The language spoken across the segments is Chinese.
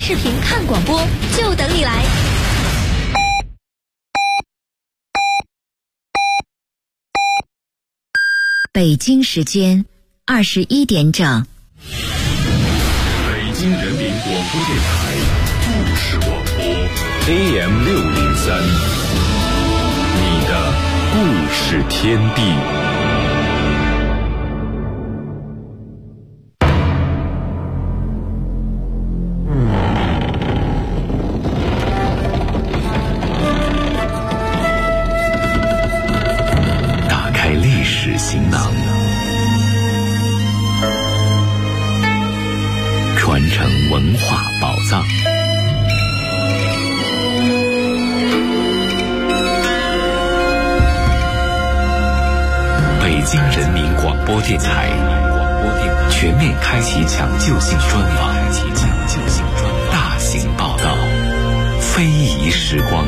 视频看广播，就等你来。 北京时间21点整。 北京人民广播电台故事广播 AM603，你的故事天地。打开历史行囊，传承文化宝藏。北京人民广播电台全面开启抢救性专访，大型报道，非遗时光。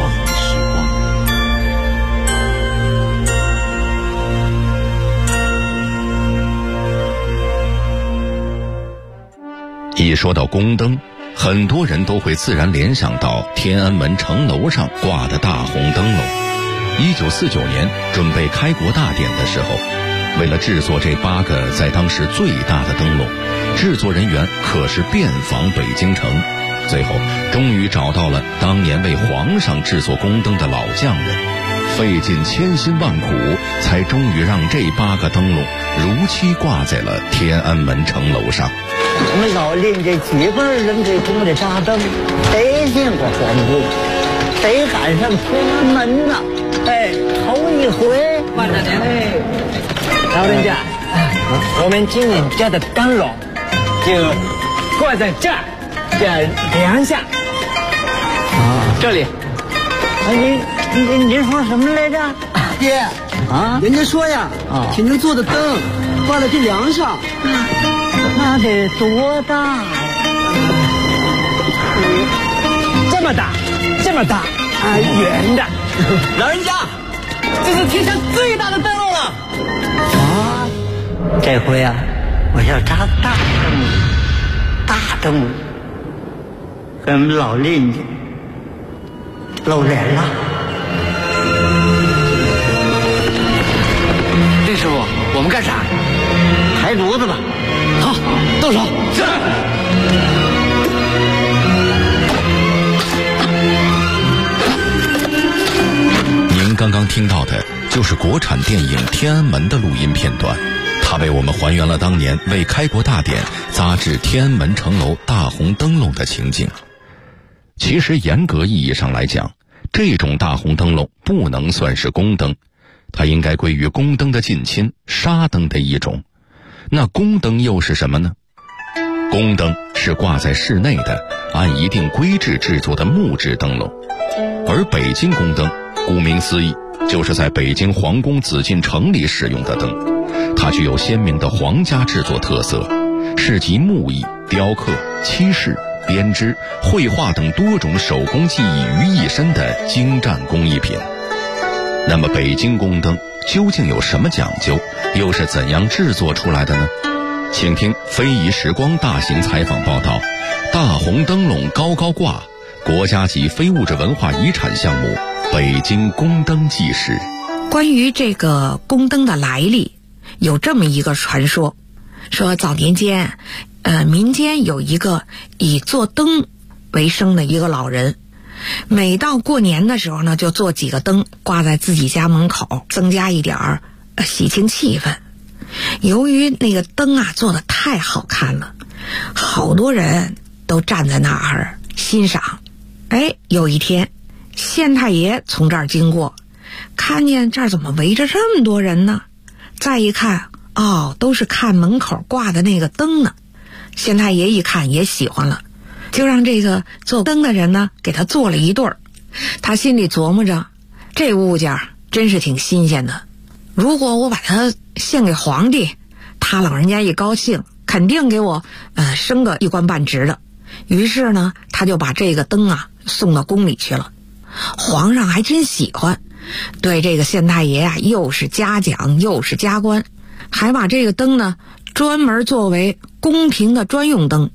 一说到宫灯，很多人都会自然联想到天安门城楼上挂的大红灯笼。1949年准备开国大典的时候，为了制作这8个在当时最大的灯笼，制作人员可是遍访北京城，最后终于找到了当年为皇上制作宫灯的老匠人，费尽千辛万苦，才终于让这8个灯笼如期挂在了天安门城楼上。 我们老练这几辈人给供的大灯，谁见过皇宫？谁赶上天安门呢？头一回。 万大年，老人家，我们今年家的灯笼就挂在这梁下。这里。 您说什么来着？ 爹啊，人家说呀，请您做的灯挂在这梁上。 那得多大？ 这么大，圆的。 老人家，这是天下最大的灯笼了。 啊，这回啊，我要扎大灯，咱们老邻居露脸了。 这师傅，我们干啥？ 抬炉子吧。 好，动手。是。 您刚刚听到的就是国产电影《天安门》的录音片段，它为我们还原了当年为开国大典扎制天安门城楼大红灯笼的情景。其实严格意义上来讲，这种大红灯笼不能算是宫灯，它应该归于宫灯的近亲纱灯的一种。那宫灯又是什么呢？宫灯是挂在室内的，按一定规制制作的木质灯笼，而北京宫灯顾名思义，就是在北京皇宫紫禁城里使用的灯，它具有鲜明的皇家制作特色，是集木艺、雕刻、漆饰、编织、绘画等多种手工技艺于一身的精湛工艺品。那么北京宫灯究竟有什么讲究，又是怎样制作出来的呢？请听非遗时光大型采访报道，大红灯笼高高挂，国家级非物质文化遗产项目北京宫灯纪实。 关于这个宫灯的来历，有这么一个传说，说早年间民间有一个以做灯为生的一个老人，每到过年的时候呢，就做几个灯挂在自己家门口，增加一点喜庆气氛。由于那个灯啊做得太好看了，好多人都站在那儿欣赏。有一天县太爷从这儿经过，看见这儿怎么围着这么多人呢？再一看，都是看门口挂的那个灯呢。县太爷一看也喜欢了，就让这个做灯的人呢给他做了一对儿。他心里琢磨着，这物件真是挺新鲜的，如果我把它献给皇帝，他老人家一高兴，肯定给我升个一官半职的。于是呢，他就把这个灯啊送到宫里去了。皇上还真喜欢，对这个县太爷啊又是嘉奖又是加官，还把这个灯呢专门作为宫廷的专用灯。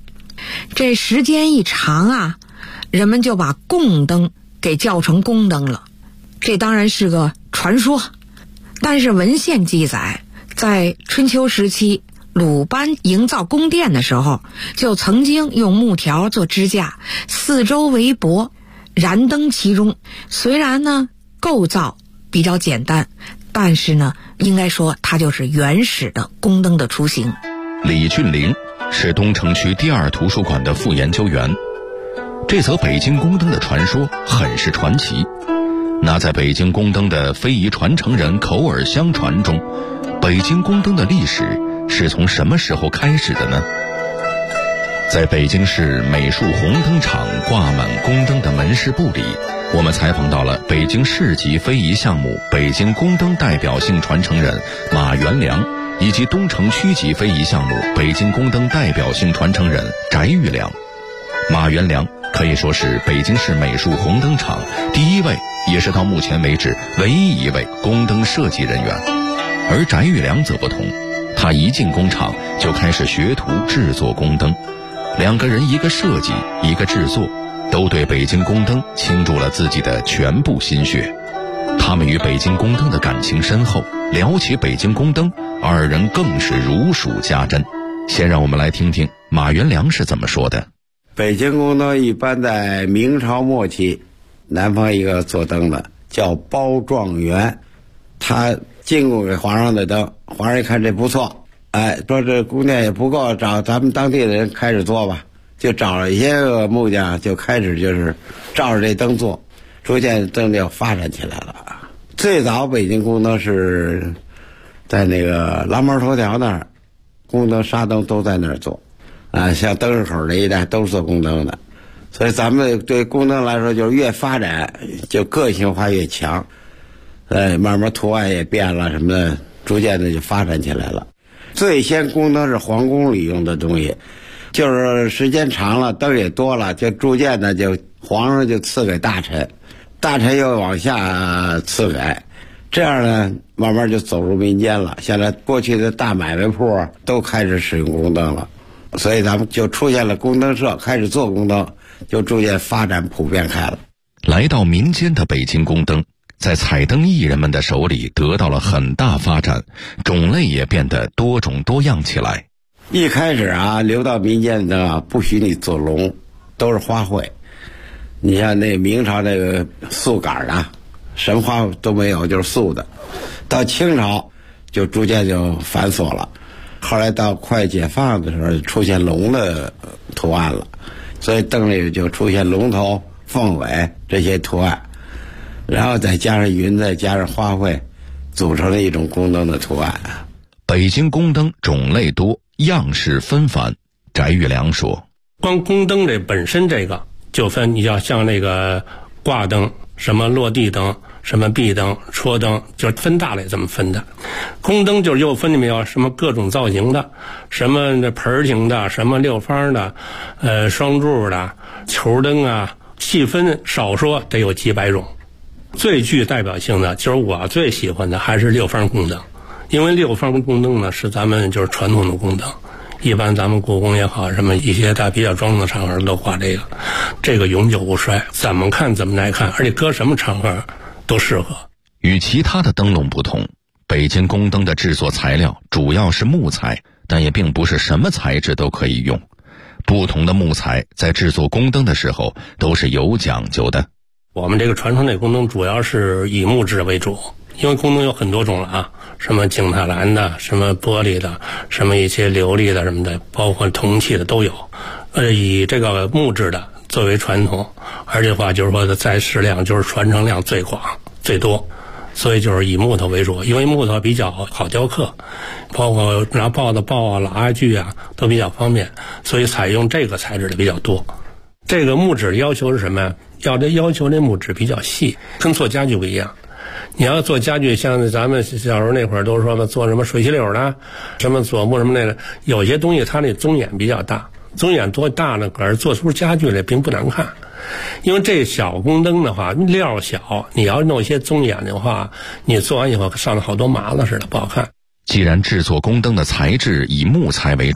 这时间一长啊，人们就把贡灯给叫成宫灯了。这当然是个传说，但是文献记载，在春秋时期鲁班营造宫殿的时候，就曾经用木条做支架，四周围箔，燃灯其中。虽然呢构造比较简单，但是呢应该说它就是原始的宫灯的雏形。 李俊玲是东城区第2图书馆的副研究员。这则北京宫灯的传说很是传奇。那在北京宫灯的非遗传承人口耳相传中，北京宫灯的历史是从什么时候开始的呢？在北京市美术红灯厂挂满宫灯的门市部里，我们采访到了北京市级非遗项目北京宫灯代表性传承人马元良，以及东城区级非遗项目北京宫灯代表性传承人翟玉良。马元良可以说是北京市美术红灯厂第一位，也是到目前为止唯一一位宫灯设计人员。而翟玉良则不同，他一进工厂就开始学徒制作宫灯，两个人一个设计一个制作，都对北京宫灯倾注了自己的全部心血。他们与北京宫灯的感情深厚，聊起北京宫灯，二人更是如数家珍。先让我们来听听马元良是怎么说的。 北京宫灯一般在明朝末期，南方一个做灯的叫包状元，他进贡给皇上的灯，皇上一看这不错，说这宫殿也不够，找咱们当地的人开始做吧，就找了一些个木匠，就开始就是照着这灯做，逐渐灯就发展起来了。最早北京宫灯是在那个蓝毛头条那儿，宫灯纱灯都在那儿做，像灯市口这一带都是做宫灯的，所以咱们对宫灯来说，就是越发展就个性化越强，慢慢图案也变了什么的，逐渐的就发展起来了。最先宫灯是皇宫里用的东西，就是时间长了，灯也多了，就逐渐的就皇上就赐给大臣，大臣又往下赐给，这样呢慢慢就走入民间了。现在过去的大买卖铺都开始使用宫灯了，所以咱们就出现了宫灯社，开始做宫灯，就逐渐发展普遍开了。 来到民间的北京宫灯，在彩灯艺人们的手里得到了很大发展，种类也变得多种多样起来。 一开始流到民间的灯不许你做龙，都是花卉。你像那明朝那个素杆什么花都没有，就是素的。到清朝就逐渐就繁琐了，后来到快解放的时候出现龙的图案了，所以灯里就出现龙头、凤尾这些图案，然后再加上云，再加上花卉，组成了一种宫灯的图案。 北京宫灯种类多，样式纷繁。翟玉良说， 光宫灯这本身这个就分，你要像那个挂灯、什么落地灯、什么壁灯、戳灯，就分大类这么分的。宫灯就是又分里面有什么各种造型的，什么盆形的，什么六方的，双柱的，球灯啊，细分少说得有几百种。最具代表性的就是我最喜欢的还是六方宫灯，因为六方宫灯呢是咱们就是传统的宫灯，一般咱们故宫也好，什么一些大比较庄重的场合都挂这个永久不衰，怎么看怎么耐看，而且搁什么场合都适合。 与其他的灯笼不同，北京宫灯的制作材料主要是木材，但也并不是什么材质都可以用。不同的木材在制作宫灯的时候都是有讲究的。 我们这个传统类宫灯主要是以木质为主，因为宫灯有很多种了什么景泰蓝的，什么玻璃的，什么一些琉璃的什么的，包括铜器的都有。以这个木质的作为传统，而且话就是说的载食量就是传承量最广最多，所以就是以木头为主，因为木头比较好雕刻，包括拿刨子刨拉锯都比较方便，所以采用这个材质的比较多。这个木质要求是什么呀？要求这木质比较细，跟做家具不一样。你要做家具，像咱们小时候那会儿都说嘛，做什么水洗柳的，什么佐木什么那个，有些东西它那棕眼比较大，棕眼多大呢？可是做出家具来并不难看。因为这小宫灯的话料小，你要弄一些棕眼的话，你做完以后上了好多麻子似的，不好看。 既然制作宫灯的材质以木材为主，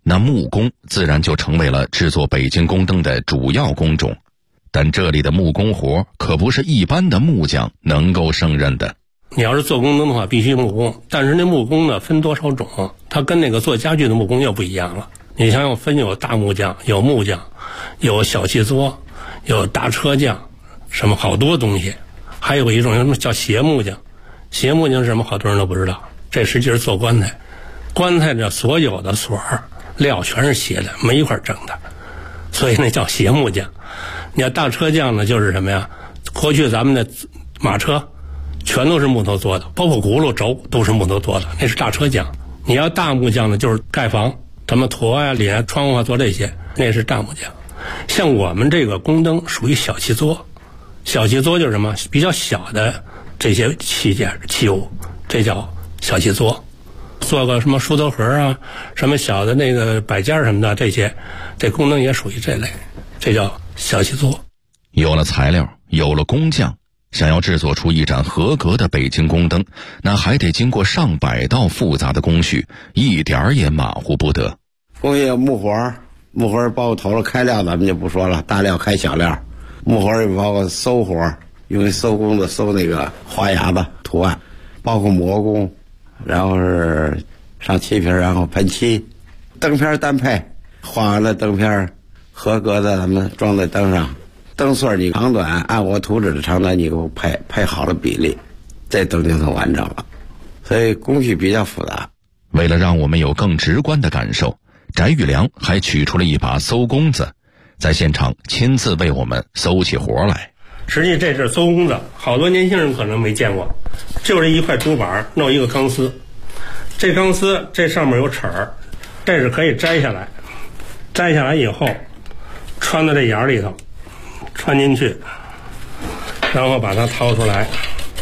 那木工自然就成为了制作北京宫灯的主要工种。但这里的木工活可不是一般的木匠能够胜任的。 你要是做宫灯的话必须木工，但是那木工呢分多少种，它跟那个做家具的木工又不一样了。你想想分有大木匠，有木匠，有小气作，有大车匠，什么好多东西。还有一种什么叫斜木匠，斜木匠是什么好多人都不知道，这实际是做棺材。棺材的所有的锁料全是斜的，没一块正的，所以那叫斜木匠。你要大车匠呢，就是什么呀？过去咱们的马车全都是木头做的，包括轱辘轴都是木头做的，那是大车匠。你要大木匠呢，就是盖房，什么驼啊、檩啊、窗户啊做这些，那是大木匠。像我们这个宫灯属于小气作，小气作就是什么？比较小的这些器件器物，这叫小气作。做个什么梳头盒啊，什么小的那个摆件什么的，这宫灯也属于这类，这叫小气作。 有了材料，有了工匠，想要制作出一盏合格的北京宫灯，那还得经过上百道复杂的工序，一点儿也马虎不得。 工序有木活，木活包括头了开料咱们就不说了，大料开小料。木活也包括搜活，用搜工的搜那个花牙子图案，包括磨工，然后是上漆皮，然后喷漆。灯片单配，画完了灯片合格的咱们装在灯上，灯穗你长短按我图纸的长短你给我配好了比例，这灯就算完整了。所以工序比较复杂。 为了让我们有更直观的感受，翟玉良还取出了一把搜工子，在现场亲自为我们搜起活来。 实际这是搜工子，好多年轻人可能没见过，就是一块竹板弄一个钢丝，这钢丝这上面有齿儿，这是可以摘下来，摘下来以后穿到这眼里头，穿进去，然后把它掏出来。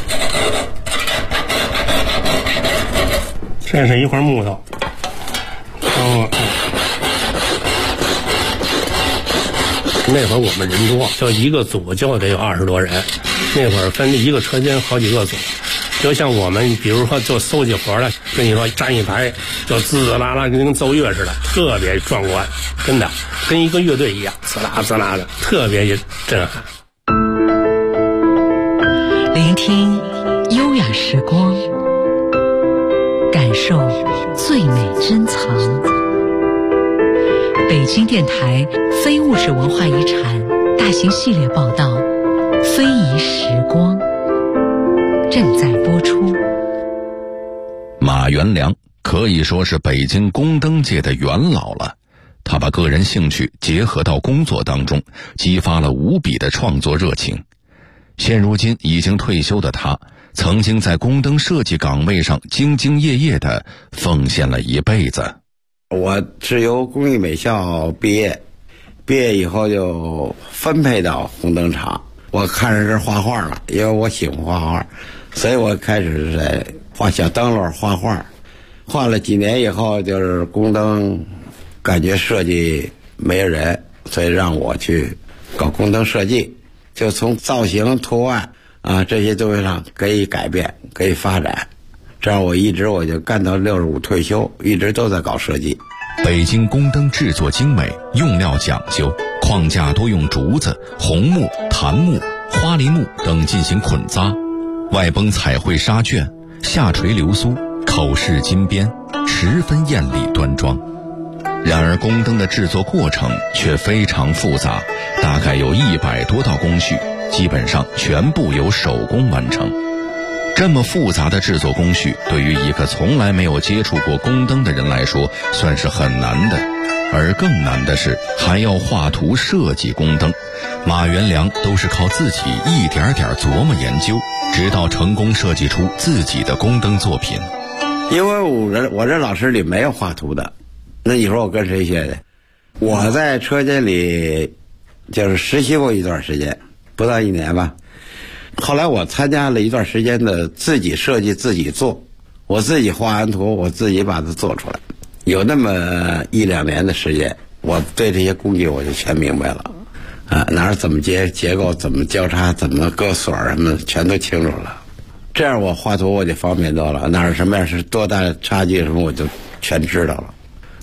这是一块木头，然后那会儿我们人多，就一个组就得有20多人，那会儿分一个车间好几个组。就像我们比如说做搜起活来，跟你说站一排就滋滋啦啦跟奏乐似的，特别壮观，真的跟一个乐队一样，滋啦滋啦的，特别震撼。 聆听优雅时光，感受最美珍藏。北京电台非物质文化遗产大型系列报道《非遗时光》正在播出。 马元良可以说是北京宫灯界的元老了，他把个人兴趣结合到工作当中，激发了无比的创作热情。现如今已经退休的他，曾经在宫灯设计岗位上兢兢业业地奉献了一辈子。 我是由工艺美校毕业以后就分配到宫灯厂。我看着这画画了，因为我喜欢画画，所以我开始在画小灯笼画画。画了几年以后，就是宫灯感觉设计没人，所以让我去搞宫灯设计，就从造型图案啊这些东西上可以改变，可以发展。这样我就干到65退休，一直都在搞设计。 北京宫灯制作精美，用料讲究，框架多用竹子、红木、檀木、花梨木等进行捆扎，外崩彩绘纱卷，下垂流苏，口饰金边，十分艳丽端庄。然而宫灯的制作过程却非常复杂，大概有100多道工序，基本上全部由手工完成。这么复杂的制作工序，对于一个从来没有接触过宫灯的人来说，算是很难的。而更难的是，还要画图设计宫灯。马元良都是靠自己一点点琢磨研究，直到成功设计出自己的宫灯作品。 因为我这老师里没有画图的，那你说我跟谁学的？我在车间里就是实习过一段时间，不到1年吧。后来我参加了一段时间的自己设计自己做，我自己画完图，我自己把它做出来。有那么1、2年的时间，我对这些工具我就全明白了，哪儿怎么结构，怎么交叉，怎么搁锁什么，全都清楚了。这样我画图我就方便多了，哪儿什么样是多大差距什么，我就全知道了。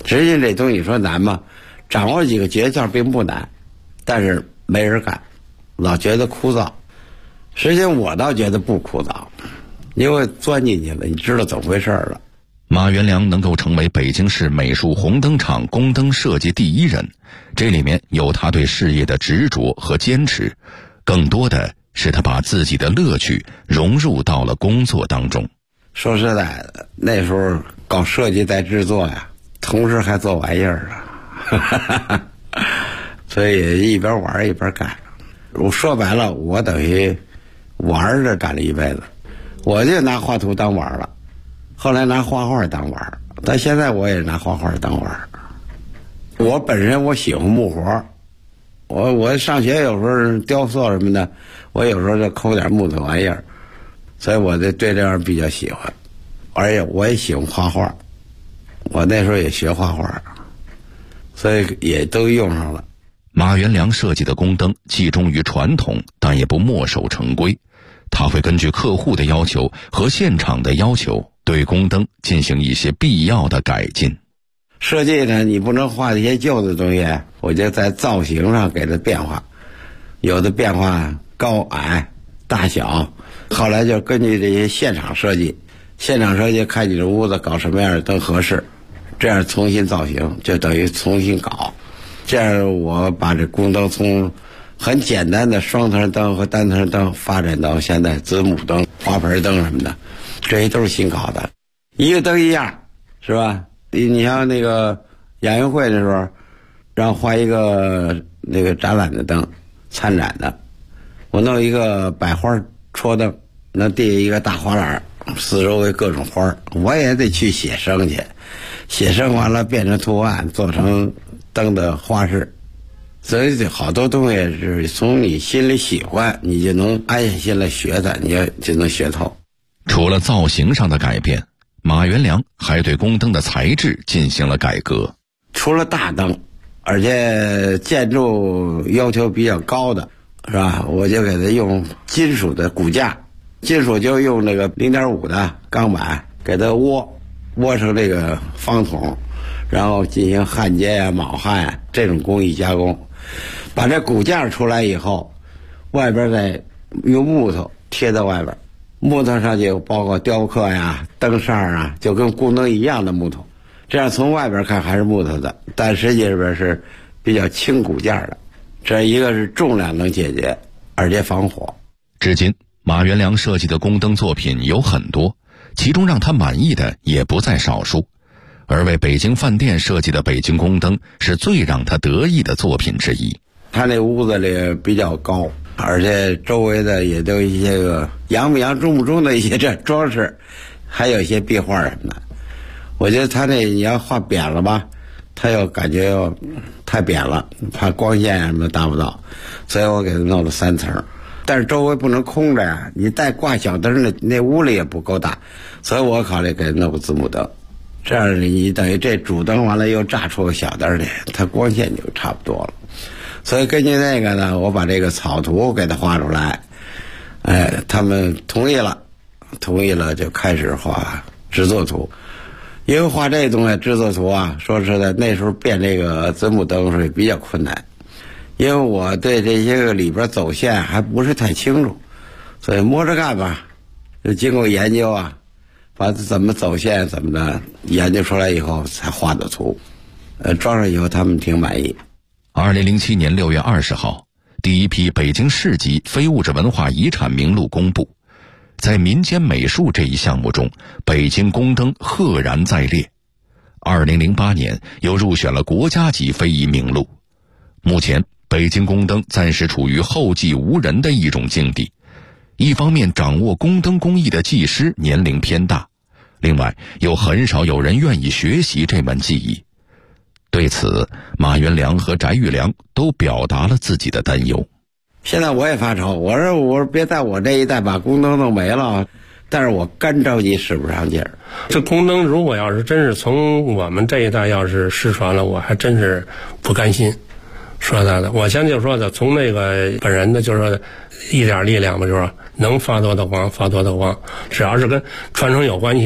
实际这东西说难吗？掌握几个诀窍并不难，但是没人干，老觉得枯燥。实际上我倒觉得不枯燥，因为钻进去了，你知道怎么回事了。 马元良能够成为北京市美术红灯厂宫灯设计第一人，这里面有他对事业的执着和坚持，更多的是他把自己的乐趣融入到了工作当中。 说实在的，那时候搞设计带制作呀，同时还做玩意儿啊，所以一边玩一边干。我说白了，我等于玩着干了一辈子，我就拿画图当玩了，后来拿画画当玩，但现在我也拿画画当玩。我本身我喜欢木活，我上学有时候雕塑什么的，我有时候就抠点木头玩意儿，所以我对这样比较喜欢，而且我也喜欢画画，我那时候也学画画，所以也都用上了。 马元良设计的宫灯既忠于传统，但也不墨守成规。他会根据客户的要求和现场的要求，对宫灯进行一些必要的改进。 设计呢，你不能画一些旧的东西，我就在造型上给它变化，有的变化高矮大小，后来就根据这些现场设计看你这屋子搞什么样的灯合适，这样重新造型，就等于重新搞。这样我把这宫灯从很简单的双层灯和单层灯发展到现在子母灯、花盆灯什么的，这些都是新搞的。一个灯一样，是吧？你像那个亚运会的时候，让画一个那个展览的灯，参展的，我弄一个百花戳灯，那地一个大花篮，四周围各种花，我也得去写生去，写生完了变成图案，做成灯的花式。所以好多东西是从你心里喜欢，你就能安下心来学它，你就能学透。 除了造型上的改变，马元良还对宫灯的材质进行了改革。 除了大灯，而且建筑要求比较高的，是吧？我就给它用金属的骨架，金属就用那个 0.5 的钢板给它窝成这个方筒，然后进行焊接呀、铆焊呀这种工艺加工。把这骨架出来以后，外边再用木头贴在外边，木头上就包括雕刻呀、灯扇啊，就跟宫灯一样的木头。这样从外边看还是木头的，但实际里边是比较轻骨架的。这一个是重量能解决，而且防火。 至今，马元良设计的宫灯作品有很多，其中让他满意的也不在少数。而为北京饭店设计的北京宫灯是最让他得意的作品之一。 他那屋子里比较高，而且周围的也都有一些个洋不洋中不中的一些这装饰，还有一些壁画什么的。我觉得他那你要画扁了吧，他又感觉又太扁了，怕光线什么达不到，所以我给他弄了3层。但是周围不能空着呀，你带挂小灯的那屋里也不够大，所以我考虑给他弄个子母灯。这样你等于这主灯完了又炸出个小灯来，它光线就差不多了。所以根据那个呢，我把这个草图给它画出来，他们同意了就开始画制作图。因为画这东西制作图啊，说实在那时候变这个子母灯是比较困难，因为我对这些个里边走线还不是太清楚，所以摸着干吧，就经过研究啊，把怎么走线怎么的研究出来以后才画的图，装上以后他们挺满意。 2007年6月20号，第一批北京市级非物质文化遗产名录公布。在民间美术这一项目中，北京宫灯赫然在列。2008年又入选了国家级非遗名录。目前北京宫灯暂时处于后继无人的一种境地。一方面掌握宫灯工艺的技师年龄偏大，另外又很少有人愿意学习这门技艺。对此，马元良和翟玉良都表达了自己的担忧。 现在我也发愁，我说别在我这一代把宫灯弄没了，但是我干着急使不上劲儿。 这宫灯如果要是真是从我们这一代要是失传了，我还真是不甘心。说他的，我先就说的，从那个本人的就是说一点力量吧，就是说能发多大光发多大光，只要是跟传承有关系的，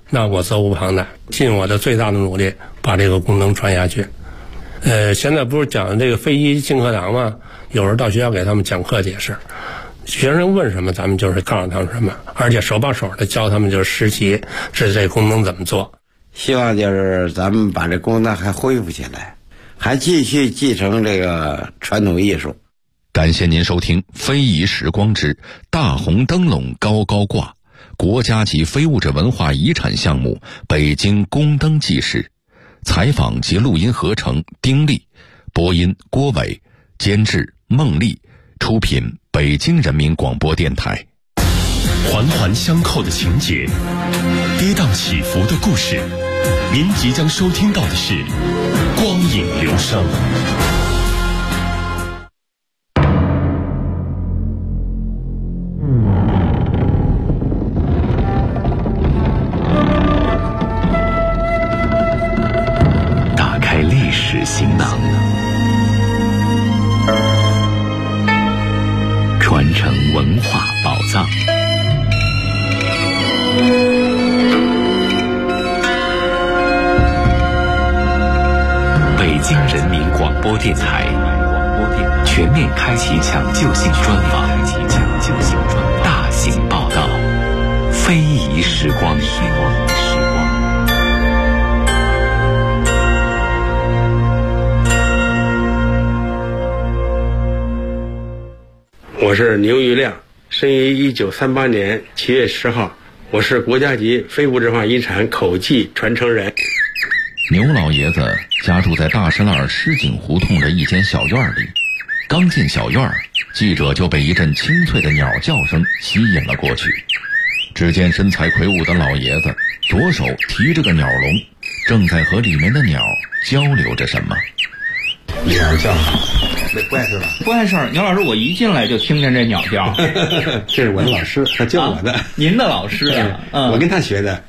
那我责无旁贷，尽我的最大的努力把这个功能传下去。现在不是讲这个非遗进课堂吗？有时候到学校给他们讲课解释，学生问什么咱们就是告诉他们什么，而且手把手的教他们就是实习这功能怎么做。 希望就是咱们把这功能还恢复起来，还继续继承这个传统艺术。 感谢您收听《非遗时光之大红灯笼高高挂》国家级非物质文化遗产项目北京宫灯纪事，采访及录音合成丁力，播音郭伟，监制孟丽，出品北京人民广播电台。 环环相扣的情节，跌宕起伏的故事，您即将收听到的是光影流声。打开历史行囊，传承文化宝藏。北京人民广播电台全面开启抢救性专访，大型报道，非遗时光。 我是牛玉亮，生于1938年7月10号，我是国家级非物质文化遗产口技传承人。 牛老爷子家住在大石栏狮井胡同的一间小院里，刚进小院，记者就被一阵清脆的鸟叫声吸引了过去。只见身材魁梧的老爷子左手提着个鸟笼，正在和里面的鸟交流着什么。 鸟叫，那不碍事吧？ 不碍事。牛老师，我一进来就听见这鸟叫。 这是我的老师，他教我的。 您的老师啊？ 我跟他学的。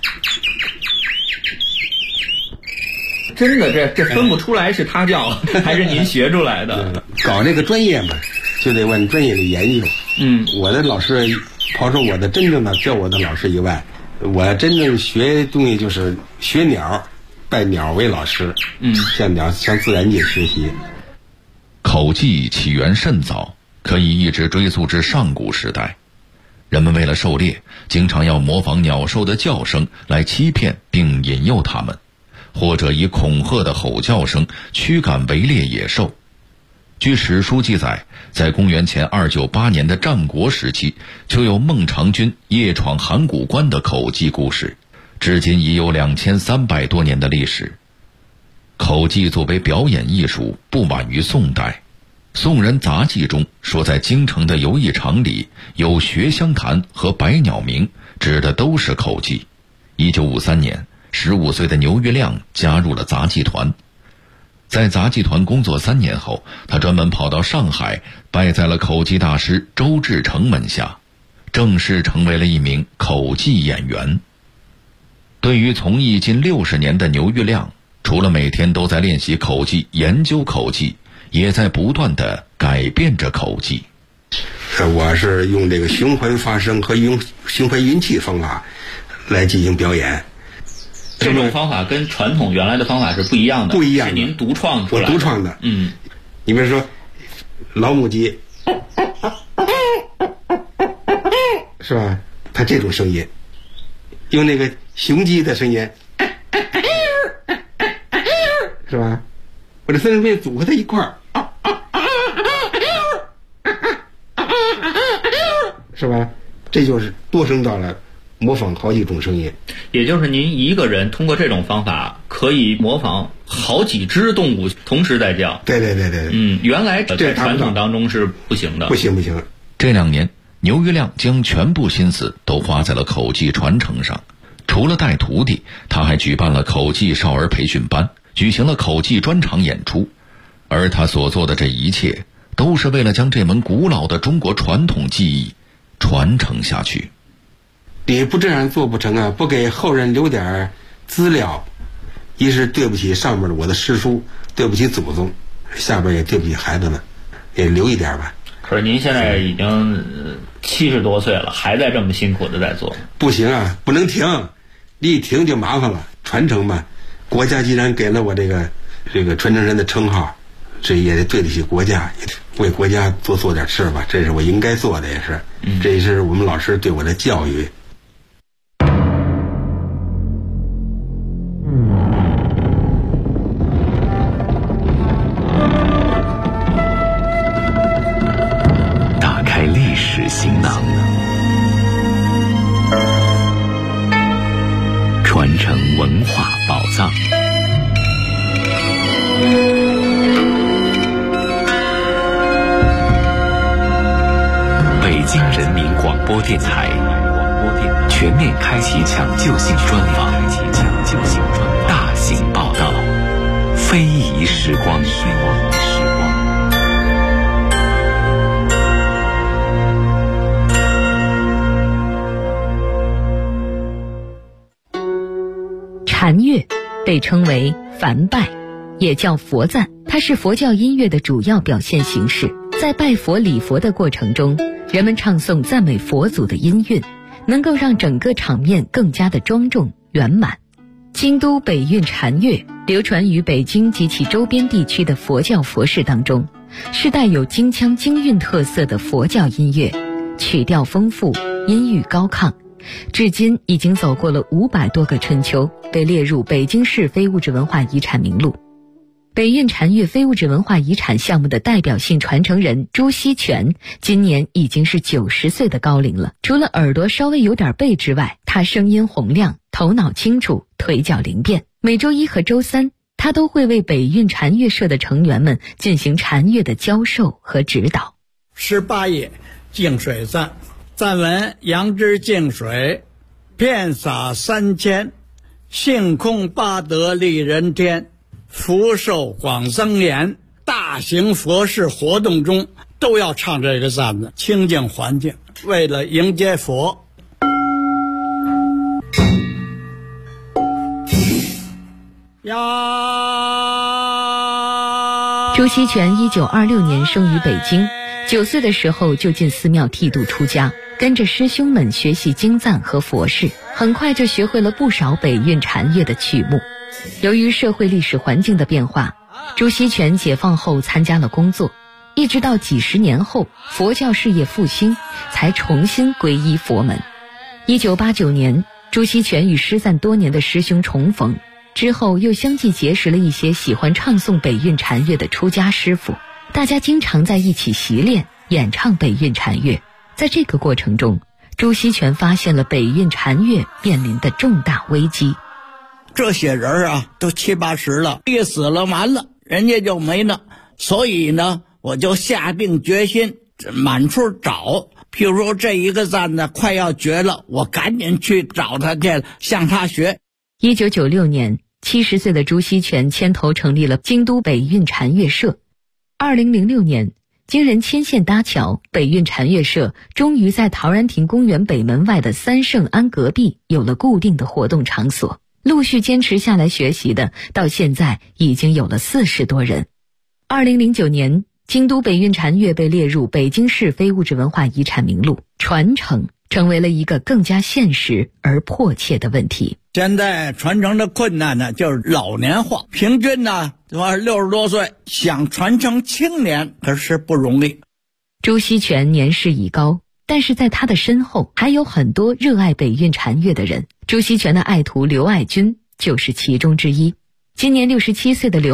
真的，这分不出来是他教还是您学出来的。 搞这个专业嘛，就得往专业里研究。我的老师，刨出我的真正的教我的老师以外，我真正学东西就是学鸟，拜鸟为老师。向自然界学习。 口技起源甚早，可以一直追溯至上古时代。人们为了狩猎，经常要模仿鸟兽的叫声来欺骗并引诱它们，或者以恐吓的吼叫声驱赶围猎野兽。据史书记载，在公元前298年的战国时期，就有孟尝君夜闯函谷关的口技故事，至今已有2300多年的历史。口技作为表演艺术，不晚于宋代。宋人杂记中说，在京城的游艺场里有学香坛和百鸟鸣，指的都是口技。1953年，15岁的牛玉亮加入了杂技团。在杂技团工作3年后，他专门跑到上海，拜在了口技大师周志成门下，正式成为了一名口技演员。对于从艺近60年的牛玉亮，除了每天都在练习口技、研究口技，也在不断地改变着口技。 我是用这个循环发声和循环运气方法来进行表演。 这种方法跟传统原来的方法是不一样的， 不一样的， 是您独创出来的。 我独创的。你比如说老母鸡，是吧？它这种声音，用那个雄鸡的声音，是吧？我这三声变组合在一块儿，是吧？这就是多声道了，模仿好几种声音。 也就是您一个人通过这种方法可以模仿好几只动物同时在叫。 对。 原来在传统当中是不行的。 不行。 这2年，牛玉亮将全部心思都花在了口技传承上。除了带徒弟，他还举办了口技少儿培训班，举行了口技专场演出。而他所做的这一切，都是为了将这门古老的中国传统技艺传承下去。 你不这样做不成啊！不给后人留点资料，一是对不起上面的我的师叔，对不起祖宗，下边也对不起孩子们，也留一点吧。 可是您现在已经70多岁了，还在这么辛苦的在做。 不行啊，不能停。 一停就麻烦了，传承嘛。国家既然给了我这个传承人的称号，这也得对得起国家，也为国家做点事吧，这是我应该做的，也是，这也是我们老师对我的教育。 打开历史行囊，传承文化宝藏。北京人民广播电台全面开启抢救性专访，大型报道，非遗时光。 禅乐被称为梵拜，也叫佛赞，它是佛教音乐的主要表现形式。在拜佛礼佛的过程中，人们唱诵赞美佛祖的音韵，能够让整个场面更加的庄重圆满。京都北韵禅乐流传于北京及其周边地区的佛教佛事当中，是带有京腔京韵特色的佛教音乐，曲调丰富，音域高亢，至今已经走过了500多个春秋，被列入北京市非物质文化遗产名录。北韵禅乐非物质文化遗产项目的代表性传承人朱锡全今年已经是90岁的高龄了。除了耳朵稍微有点背之外，他声音洪亮，头脑清楚，腿脚灵便。每周1和周3，他都会为北韵禅乐社的成员们进行禅乐的教授和指导。 18页净水赞，赞文：杨枝净水，遍洒3000，性空八德利人天，福寿广增延。大型佛事活动中都要唱这个赞子，清净环境，为了迎接佛。 朱锡全1926年生于北京，9岁的时候就进寺庙剃度出家，跟着师兄们学习经赞和佛事，很快就学会了不少北韵禅乐的曲目。由于社会历史环境的变化，朱锡全解放后参加了工作，一直到几十年后佛教事业复兴，才重新皈依佛门。1989年，朱锡全与失散多年的师兄重逢，之后又相继结识了一些喜欢唱诵北韵禅乐的出家师傅，大家经常在一起习练演唱北韵禅乐。在这个过程中，朱锡全发现了北韵禅乐面临的重大危机。 这些人啊，都70、80了，一死了完了，人家就没了。所以呢，我就下定决心满处找。譬如说这一个赞呢快要绝了，我赶紧去找他去，向他学。 1996年，70岁的朱锡全牵头成立了京都北韵禅乐社。2006年，经人牵线搭桥，北韵禅乐社终于在陶然亭公园北门外的三圣庵隔壁有了固定的活动场所。陆续坚持下来学习的，到现在已经有了40多人。2009年，京都北韵禅乐被列入北京市非物质文化遗产名录，传承成为了一个更加现实而迫切的问题。 现在传承的困难呢，就是老年化，平均呢60多岁，想传承青年可是不容易。 朱锡全年事已高，但是在他的身后还有很多热爱北韵禅乐的人。朱锡全的爱徒刘爱军就是其中之一。今年67岁的刘